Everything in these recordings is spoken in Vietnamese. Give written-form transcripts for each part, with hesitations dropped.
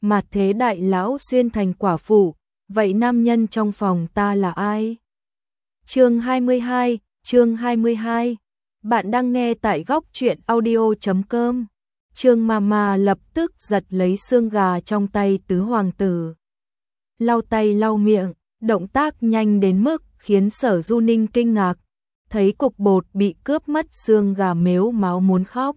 mà thế đại lão xuyên thành quả phụ, vậy nam nhân trong phòng ta là ai? Chương 22. Bạn đang nghe tại góc truyện audio.com. Trương Mama lập tức giật lấy xương gà trong tay tứ hoàng tử. Lau tay lau miệng, động tác nhanh đến mức khiến Sở Du Ninh kinh ngạc, thấy cục bột bị cướp mất xương gà mếu máu muốn khóc.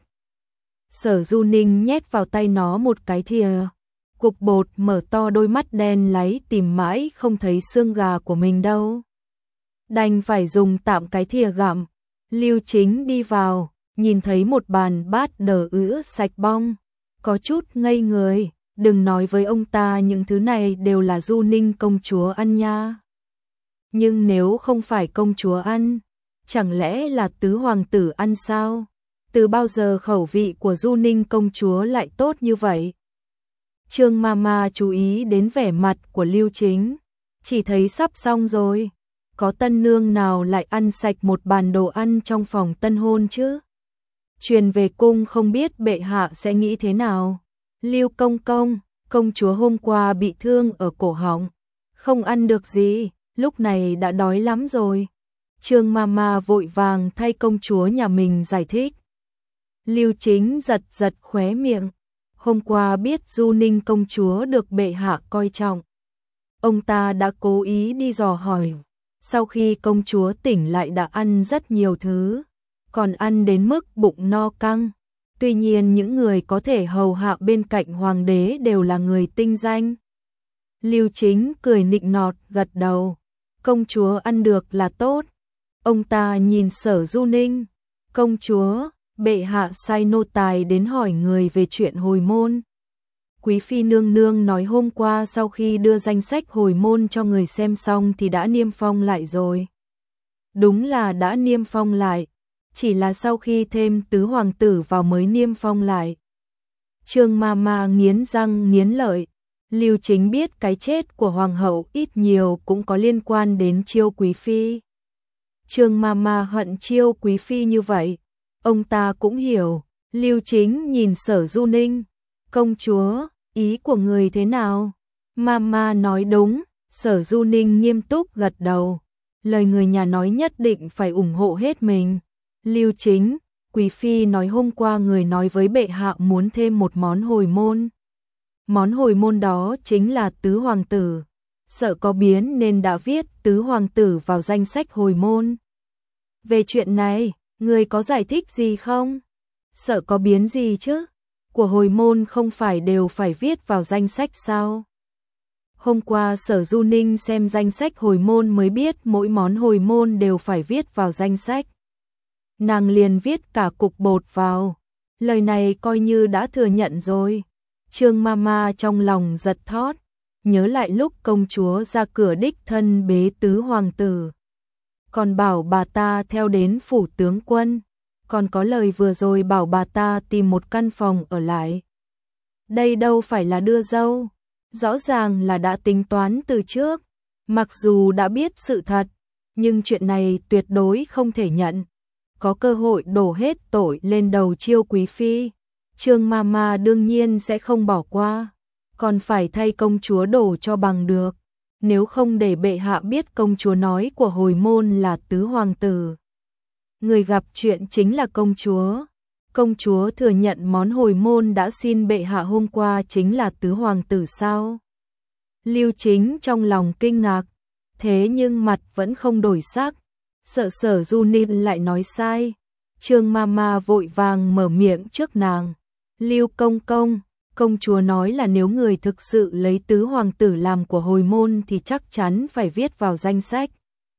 Sở Du Ninh nhét vào tay nó một cái thìa. Cục bột mở to đôi mắt đen láy tìm mãi không thấy xương gà của mình đâu. Đành phải dùng tạm cái thìa gặm. Lưu Chính đi vào, nhìn thấy một bàn bát đờ ứ sạch bong. Có chút ngây người, đừng nói với ông ta những thứ này đều là Du Ninh công chúa ăn nha. Nhưng nếu không phải công chúa ăn, chẳng lẽ là tứ hoàng tử ăn sao? Từ bao giờ khẩu vị của Du Ninh công chúa lại tốt như vậy? Trương Mama chú ý đến vẻ mặt của Lưu Chính, chỉ thấy sắp xong rồi. Có tân nương nào lại ăn sạch một bàn đồ ăn trong phòng tân hôn chứ? Truyền về cung không biết bệ hạ sẽ nghĩ thế nào. Lưu công chúa hôm qua bị thương ở cổ họng, không ăn được gì, lúc này đã đói lắm rồi. Trương Mama vội vàng thay công chúa nhà mình giải thích. Lưu Chính giật khóe miệng. Hôm qua biết Du Ninh công chúa được bệ hạ coi trọng, ông ta đã cố ý đi dò hỏi. Sau khi công chúa tỉnh lại đã ăn rất nhiều thứ, còn ăn đến mức bụng no căng. Tuy nhiên những người có thể hầu hạ bên cạnh hoàng đế đều là người tinh danh. Lưu Chính cười nịnh nọt gật đầu. Công chúa ăn được là tốt. Ông ta nhìn Sở Du Ninh. Công chúa, bệ hạ sai nô tài đến hỏi người về chuyện hồi môn. Quý phi nương nương nói hôm qua sau khi đưa danh sách hồi môn cho người xem xong thì đã niêm phong lại rồi. Đúng là đã niêm phong lại, chỉ là sau khi thêm tứ hoàng tử vào mới niêm phong lại. Trương Mama nghiến răng nghiến lợi. Lưu Chính biết cái chết của hoàng hậu ít nhiều cũng có liên quan đến Chiêu quý phi. Trương Mama hận Chiêu quý phi như vậy, ông ta cũng hiểu. Lưu Chính nhìn Sở Du Ninh. Công chúa, ý của người thế nào? Mama nói đúng. Sở Du Ninh nghiêm túc gật đầu. Lời người nhà nói nhất định phải ủng hộ hết mình. Lưu Chính, quý phi nói hôm qua người nói với bệ hạ muốn thêm một món hồi môn. Món hồi môn đó chính là tứ hoàng tử. Sợ có biến nên đã viết tứ hoàng tử vào danh sách hồi môn. Về chuyện này, người có giải thích gì không? Sợ có biến gì chứ? Của hồi môn không phải đều phải viết vào danh sách sao? Hôm qua Sở Du Ninh xem danh sách hồi môn mới biết mỗi món hồi môn đều phải viết vào danh sách. Nàng liền viết cả cục bột vào. Lời này coi như đã thừa nhận rồi. Trương Mama trong lòng giật thót, nhớ lại lúc công chúa ra cửa đích thân bế tứ hoàng tử, còn bảo bà ta theo đến phủ tướng quân, còn có lời vừa rồi bảo bà ta tìm một căn phòng ở lại. Đây đâu phải là đưa dâu, rõ ràng là đã tính toán từ trước. Mặc dù đã biết sự thật, nhưng chuyện này tuyệt đối không thể nhận. Có cơ hội đổ hết tội lên đầu Chiêu quý phi, Trương Mama đương nhiên sẽ không bỏ qua, còn phải thay công chúa đổ cho bằng được. Nếu không để bệ hạ biết công chúa nói của hồi môn là tứ hoàng tử, người gặp chuyện chính là công chúa. Công chúa thừa nhận món hồi môn đã xin bệ hạ hôm qua chính là tứ hoàng tử sao? Lưu Chính trong lòng kinh ngạc, thế nhưng mặt vẫn không đổi sắc, sợ Sở Du Ninh lại nói sai. Trương Mama vội vàng mở miệng trước nàng. Lưu công chúa nói là nếu người thực sự lấy tứ hoàng tử làm của hồi môn thì chắc chắn phải viết vào danh sách,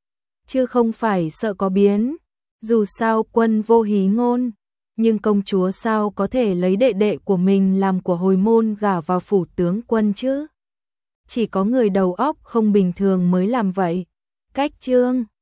chứ không phải sợ có biến. Dù sao quân vô hí ngôn, nhưng công chúa sao có thể lấy đệ đệ của mình làm của hồi môn gả vào phủ tướng quân chứ? Chỉ có người đầu óc không bình thường mới làm vậy. Cách chương